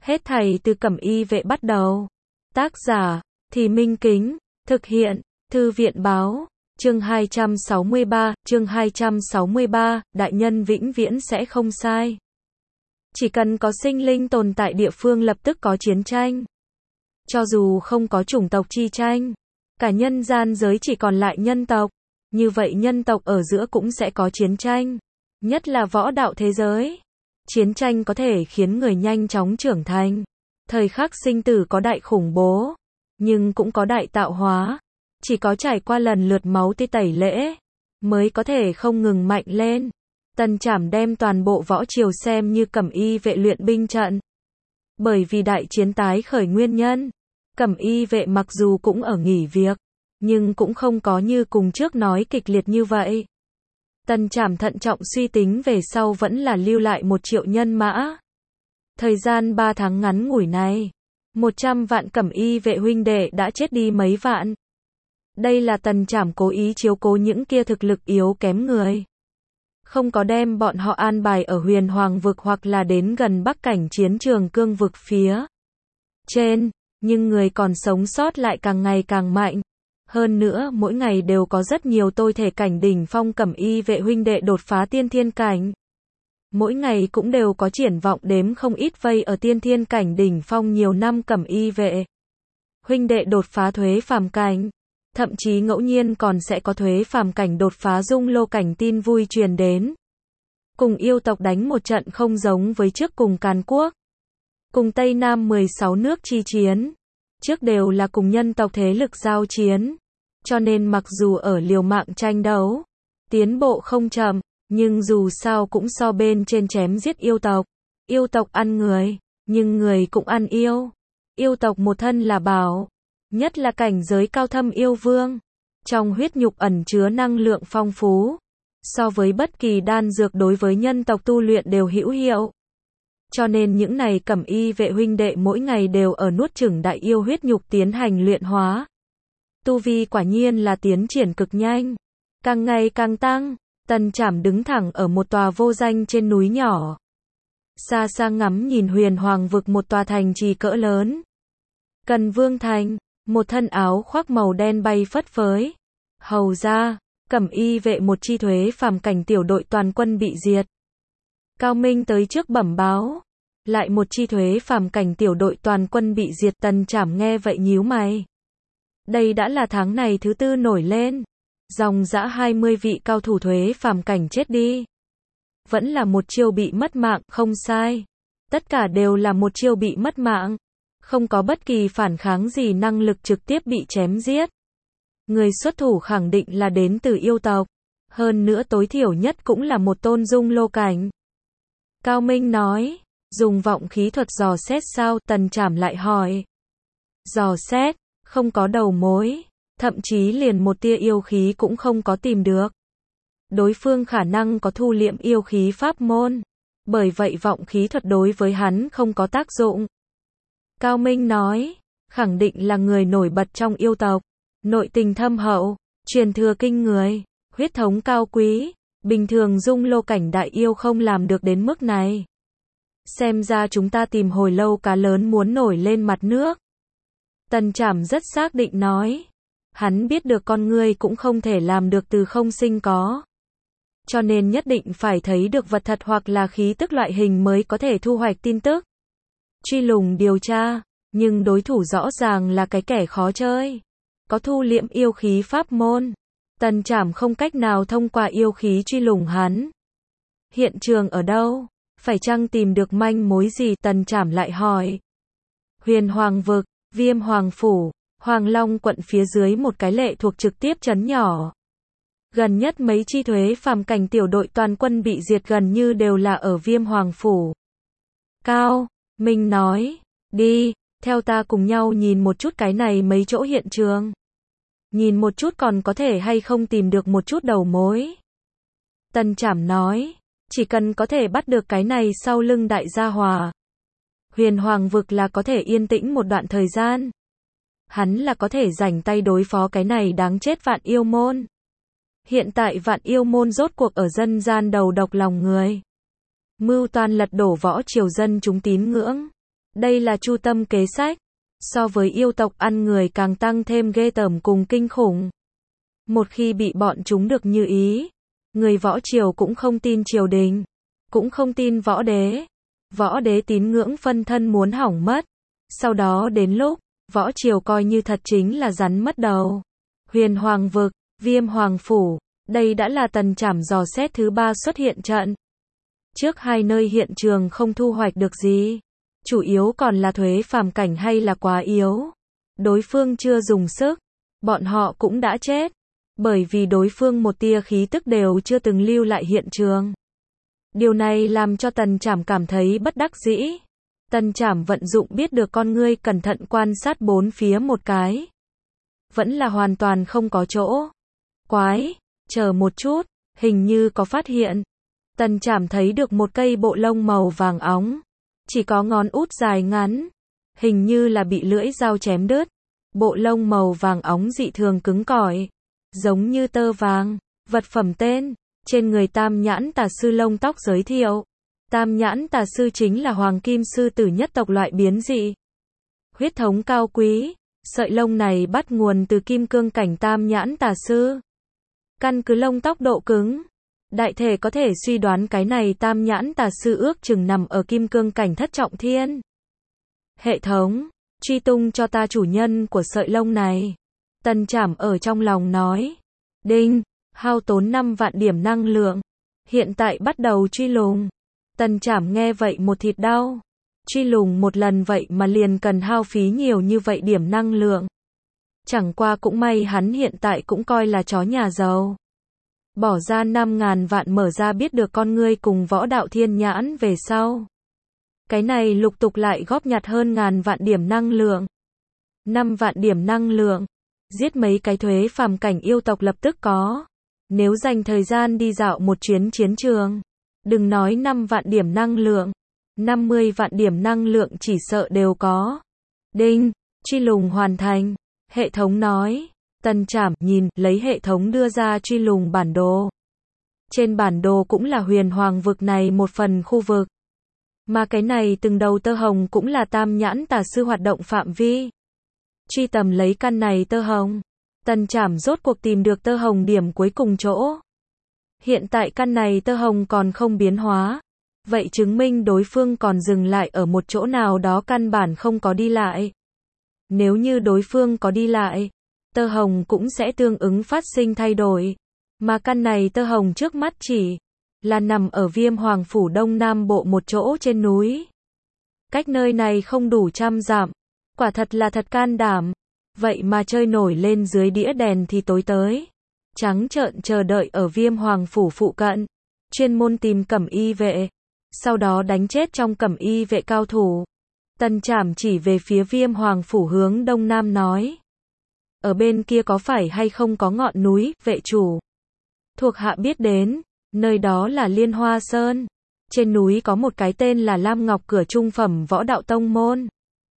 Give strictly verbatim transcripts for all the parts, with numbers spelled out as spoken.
Hết thảy từ Cẩm Y Vệ bắt đầu. Tác giả, Thì Minh Kính, thực hiện, Thư viện báo, chương hai trăm sáu mươi ba, chương hai trăm sáu mươi ba, đại nhân vĩnh viễn sẽ không sai. Chỉ cần có sinh linh tồn tại địa phương lập tức có chiến tranh. Cho dù không có chủng tộc chi tranh, cả nhân gian giới chỉ còn lại nhân tộc, như vậy nhân tộc ở giữa cũng sẽ có chiến tranh, nhất là võ đạo thế giới. Chiến tranh có thể khiến người nhanh chóng trưởng thành. Thời khắc sinh tử có đại khủng bố, nhưng cũng có đại tạo hóa. Chỉ có trải qua lần lượt máu tươi tẩy lễ, mới có thể không ngừng mạnh lên. Tần Trảm đem toàn bộ võ triều xem như Cẩm Y Vệ luyện binh trận. Bởi vì đại chiến tái khởi nguyên nhân, Cẩm Y Vệ mặc dù cũng ở nghỉ việc, nhưng cũng không có như cùng trước nói kịch liệt như vậy. Tần Trảm thận trọng suy tính về sau vẫn là lưu lại một triệu nhân mã. Thời gian ba tháng ngắn ngủi này, một trăm vạn Cẩm Y Vệ huynh đệ đã chết đi mấy vạn. Đây là Tần Trảm cố ý chiếu cố những kia thực lực yếu kém người. Không có đem bọn họ an bài ở Huyền Hoàng vực hoặc là đến gần Bắc cảnh chiến trường cương vực phía trên, nhưng người còn sống sót lại càng ngày càng mạnh. Hơn nữa, mỗi ngày đều có rất nhiều tôi thể cảnh đỉnh phong Cẩm Y Vệ huynh đệ đột phá tiên thiên cảnh. Mỗi ngày cũng đều có triển vọng đếm không ít vây ở tiên thiên cảnh đỉnh phong nhiều năm Cẩm Y Vệ huynh đệ đột phá thuế phàm cảnh. Thậm chí ngẫu nhiên còn sẽ có thuế phàm cảnh đột phá dung lô cảnh tin vui truyền đến. Cùng yêu tộc đánh một trận không giống với trước cùng Càn Quốc. Cùng Tây Nam mười sáu nước chi chiến. Trước đều là cùng nhân tộc thế lực giao chiến. Cho nên mặc dù ở liều mạng tranh đấu, tiến bộ không chậm, nhưng dù sao cũng so bên trên chém giết yêu tộc. Yêu tộc ăn người, nhưng người cũng ăn yêu. Yêu tộc một thân là bảo. Nhất là cảnh giới cao thâm yêu vương. Trong huyết nhục ẩn chứa năng lượng phong phú. So với bất kỳ đan dược đối với nhân tộc tu luyện đều hữu hiệu. Cho nên những này Cẩm Y Vệ huynh đệ mỗi ngày đều ở nuốt chửng đại yêu huyết nhục tiến hành luyện hóa. Tu vi quả nhiên là tiến triển cực nhanh. Càng ngày càng tăng. Tần Trảm đứng thẳng ở một tòa vô danh trên núi nhỏ. Xa xa ngắm nhìn Huyền Hoàng vực một tòa thành trì cỡ lớn. Cần Vương Thành. Một thân áo khoác màu đen bay phất phới. Hầu ra, Cẩm Y Vệ một chi thuế phàm cảnh tiểu đội toàn quân bị diệt. Cao Minh tới trước bẩm báo. Lại một chi thuế phàm cảnh tiểu đội toàn quân bị diệt. Tần Trảm nghe vậy nhíu mày. Đây đã là tháng này thứ tư nổi lên. Dòng dã hai mươi vị cao thủ thuế phàm cảnh chết đi. Vẫn là một chiêu bị mất mạng, không sai. Tất cả đều là một chiêu bị mất mạng. Không có bất kỳ phản kháng gì năng lực trực tiếp bị chém giết. Người xuất thủ khẳng định là đến từ yêu tộc. Hơn nữa tối thiểu nhất cũng là một tôn dung lô cảnh. Cao Minh nói, dùng vọng khí thuật dò xét sao? Tần Trảm lại hỏi. Dò xét, không có đầu mối, thậm chí liền một tia yêu khí cũng không có tìm được. Đối phương khả năng có thu liệm yêu khí pháp môn. Bởi vậy vọng khí thuật đối với hắn không có tác dụng. Cao Minh nói, khẳng định là người nổi bật trong yêu tộc, nội tình thâm hậu, truyền thừa kinh người, huyết thống cao quý, bình thường dung lô cảnh đại yêu không làm được đến mức này. Xem ra chúng ta tìm hồi lâu cá lớn muốn nổi lên mặt nước. Tần Trảm rất xác định nói, hắn biết được con người cũng không thể làm được từ không sinh có. Cho nên nhất định phải thấy được vật thật hoặc là khí tức loại hình mới có thể thu hoạch tin tức. Truy lùng điều tra, nhưng đối thủ rõ ràng là cái kẻ khó chơi. Có thu liệm yêu khí pháp môn. Tần Trảm không cách nào thông qua yêu khí truy lùng hắn. Hiện trường ở đâu? Phải chăng tìm được manh mối gì? Tần Trảm lại hỏi. Huyền Hoàng vực, Viêm Hoàng phủ, Hoàng Long quận phía dưới một cái lệ thuộc trực tiếp trấn nhỏ. Gần nhất mấy chi thuế phàm cảnh tiểu đội toàn quân bị diệt gần như đều là ở Viêm Hoàng phủ. Cao Minh nói, đi, theo ta cùng nhau nhìn một chút cái này mấy chỗ hiện trường. Nhìn một chút còn có thể hay không tìm được một chút đầu mối. Tần Trảm nói, chỉ cần có thể bắt được cái này sau lưng đại gia hòa. Huyền Hoàng vực là có thể yên tĩnh một đoạn thời gian. Hắn là có thể rảnh tay đối phó cái này đáng chết Vạn Yêu Môn. Hiện tại Vạn Yêu Môn rốt cuộc ở dân gian đầu độc lòng người. Mưu toan lật đổ võ triều dân chúng tín ngưỡng. Đây là chu tâm kế sách. So với yêu tộc ăn người càng tăng thêm ghê tởm cùng kinh khủng. Một khi bị bọn chúng được như ý, người võ triều cũng không tin triều đình, cũng không tin võ đế. Võ đế tín ngưỡng phân thân muốn hỏng mất. Sau đó đến lúc, võ triều coi như thật chính là rắn mất đầu. Huyền Hoàng vực, Viêm Hoàng phủ, đây đã là Tần Trảm dò xét thứ ba xuất hiện trận. Trước hai nơi hiện trường không thu hoạch được gì. Chủ yếu còn là thuế phàm cảnh hay là quá yếu. Đối phương chưa dùng sức, bọn họ cũng đã chết. Bởi vì đối phương một tia khí tức đều chưa từng lưu lại hiện trường. Điều này làm cho Tần Trảm cảm thấy bất đắc dĩ. Tần Trảm vận dụng biết được con ngươi cẩn thận quan sát bốn phía một cái. Vẫn là hoàn toàn không có chỗ. Quái, chờ một chút, hình như có phát hiện. Tần Trảm thấy được một cây bộ lông màu vàng óng. Chỉ có ngón út dài ngắn. Hình như là bị lưỡi dao chém đứt. Bộ lông màu vàng óng dị thường cứng cỏi. Giống như tơ vàng. Vật phẩm tên. Trên người Tam Nhãn Tà Sư lông tóc giới thiệu. Tam Nhãn Tà Sư chính là Hoàng Kim Sư Tử nhất tộc loại biến dị. Huyết thống cao quý. Sợi lông này bắt nguồn từ kim cương cảnh Tam Nhãn Tà Sư. Căn cứ lông tóc độ cứng, đại thể có thể suy đoán cái này Tam Nhãn Tà Sư ước chừng nằm ở kim cương cảnh thất trọng thiên. Hệ thống, truy tung cho ta chủ nhân của sợi lông này. Tần Trảm ở trong lòng nói. Đinh, hao tốn năm vạn điểm năng lượng. Hiện tại bắt đầu truy lùng. Tần Trảm nghe vậy một thịt đau. Truy lùng một lần vậy mà liền cần hao phí nhiều như vậy điểm năng lượng. Chẳng qua cũng may hắn hiện tại cũng coi là chó nhà giàu. Bỏ ra năm ngàn vạn mở ra biết được con ngươi cùng võ đạo thiên nhãn về sau. Cái này lục tục lại góp nhặt hơn ngàn vạn điểm năng lượng. Năm vạn điểm năng lượng. Giết mấy cái thuế phàm cảnh yêu tộc lập tức có. Nếu dành thời gian đi dạo một chuyến chiến trường. Đừng nói năm vạn điểm năng lượng. năm mươi vạn điểm năng lượng chỉ sợ đều có. Đinh, truy lùng hoàn thành. Hệ thống nói. Tần Trảm nhìn, lấy hệ thống đưa ra truy lùng bản đồ. Trên bản đồ cũng là Huyền Hoàng vực này một phần khu vực. Mà cái này từng đầu tơ hồng cũng là Tam Nhãn Tà Sư hoạt động phạm vi. Truy tầm lấy căn này tơ hồng. Tần Trảm rốt cuộc tìm được tơ hồng điểm cuối cùng chỗ. Hiện tại căn này tơ hồng còn không biến hóa. Vậy chứng minh đối phương còn dừng lại ở một chỗ nào đó căn bản không có đi lại. Nếu như đối phương có đi lại, tơ hồng cũng sẽ tương ứng phát sinh thay đổi. Mà căn này tơ hồng trước mắt chỉ là nằm ở Viêm Hoàng phủ đông nam bộ một chỗ trên núi. Cách nơi này không đủ trăm dặm. Quả thật là thật can đảm. Vậy mà chơi nổi lên dưới đĩa đèn thì tối tới. Trắng trợn chờ đợi ở Viêm Hoàng phủ phụ cận. Chuyên môn tìm cẩm y vệ. Sau đó đánh chết trong cẩm y vệ cao thủ. Tần Trảm chỉ về phía Viêm Hoàng phủ hướng đông nam nói. Ở bên kia có phải hay không có ngọn núi, vệ chủ? Thuộc hạ biết đến, nơi đó là Liên Hoa Sơn. Trên núi có một cái tên là Lam Ngọc cửa trung phẩm võ đạo tông môn.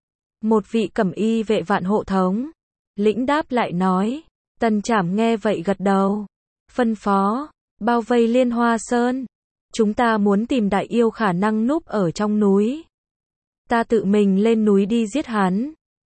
Một vị cẩm y vệ vạn hộ thống. Lĩnh đáp lại nói. Tần Trảm nghe vậy gật đầu. Phân phó, bao vây Liên Hoa Sơn. Chúng ta muốn tìm đại yêu khả năng núp ở trong núi. Ta tự mình lên núi đi giết hắn.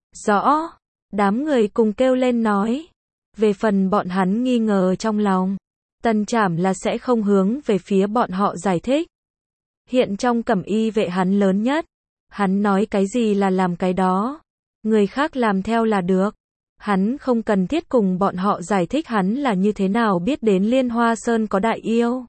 Rõ. Đám người cùng kêu lên nói. Về phần bọn hắn nghi ngờ trong lòng. Tần Trảm là sẽ không hướng về phía bọn họ giải thích. Hiện trong cẩm y vệ hắn lớn nhất. Hắn nói cái gì là làm cái đó. Người khác làm theo là được. Hắn không cần thiết cùng bọn họ giải thích hắn là như thế nào biết đến Liên Hoa Sơn có đại yêu.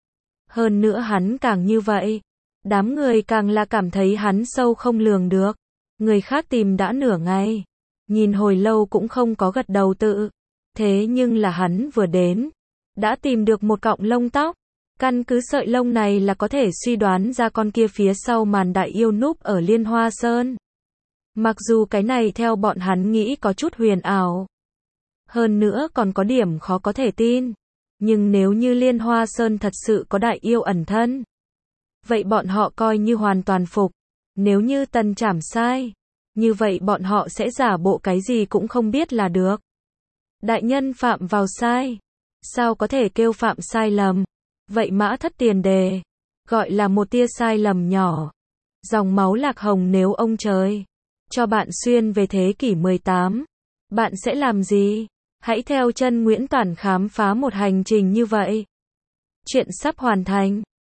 Hơn nữa hắn càng như vậy. Đám người càng là cảm thấy hắn sâu không lường được. Người khác tìm đã nửa ngày. Nhìn hồi lâu cũng không có gật đầu tự. Thế nhưng là hắn vừa đến. Đã tìm được một cọng lông tóc. Căn cứ sợi lông này là có thể suy đoán ra con kia phía sau màn đại yêu núp ở Liên Hoa Sơn. Mặc dù cái này theo bọn hắn nghĩ có chút huyền ảo. Hơn nữa còn có điểm khó có thể tin. Nhưng nếu như Liên Hoa Sơn thật sự có đại yêu ẩn thân. Vậy bọn họ coi như hoàn toàn phục. Nếu như Tần Trảm sai. Như vậy bọn họ sẽ giả bộ cái gì cũng không biết là được. Đại nhân phạm vào sai. Sao có thể kêu phạm sai lầm. Vậy mã thất tiền đề. Gọi là một tia sai lầm nhỏ. Dòng máu lạc hồng nếu ông trời cho bạn xuyên về thế kỷ mười tám, bạn sẽ làm gì? Hãy theo chân Nguyễn Toản khám phá một hành trình như vậy. Chuyện sắp hoàn thành.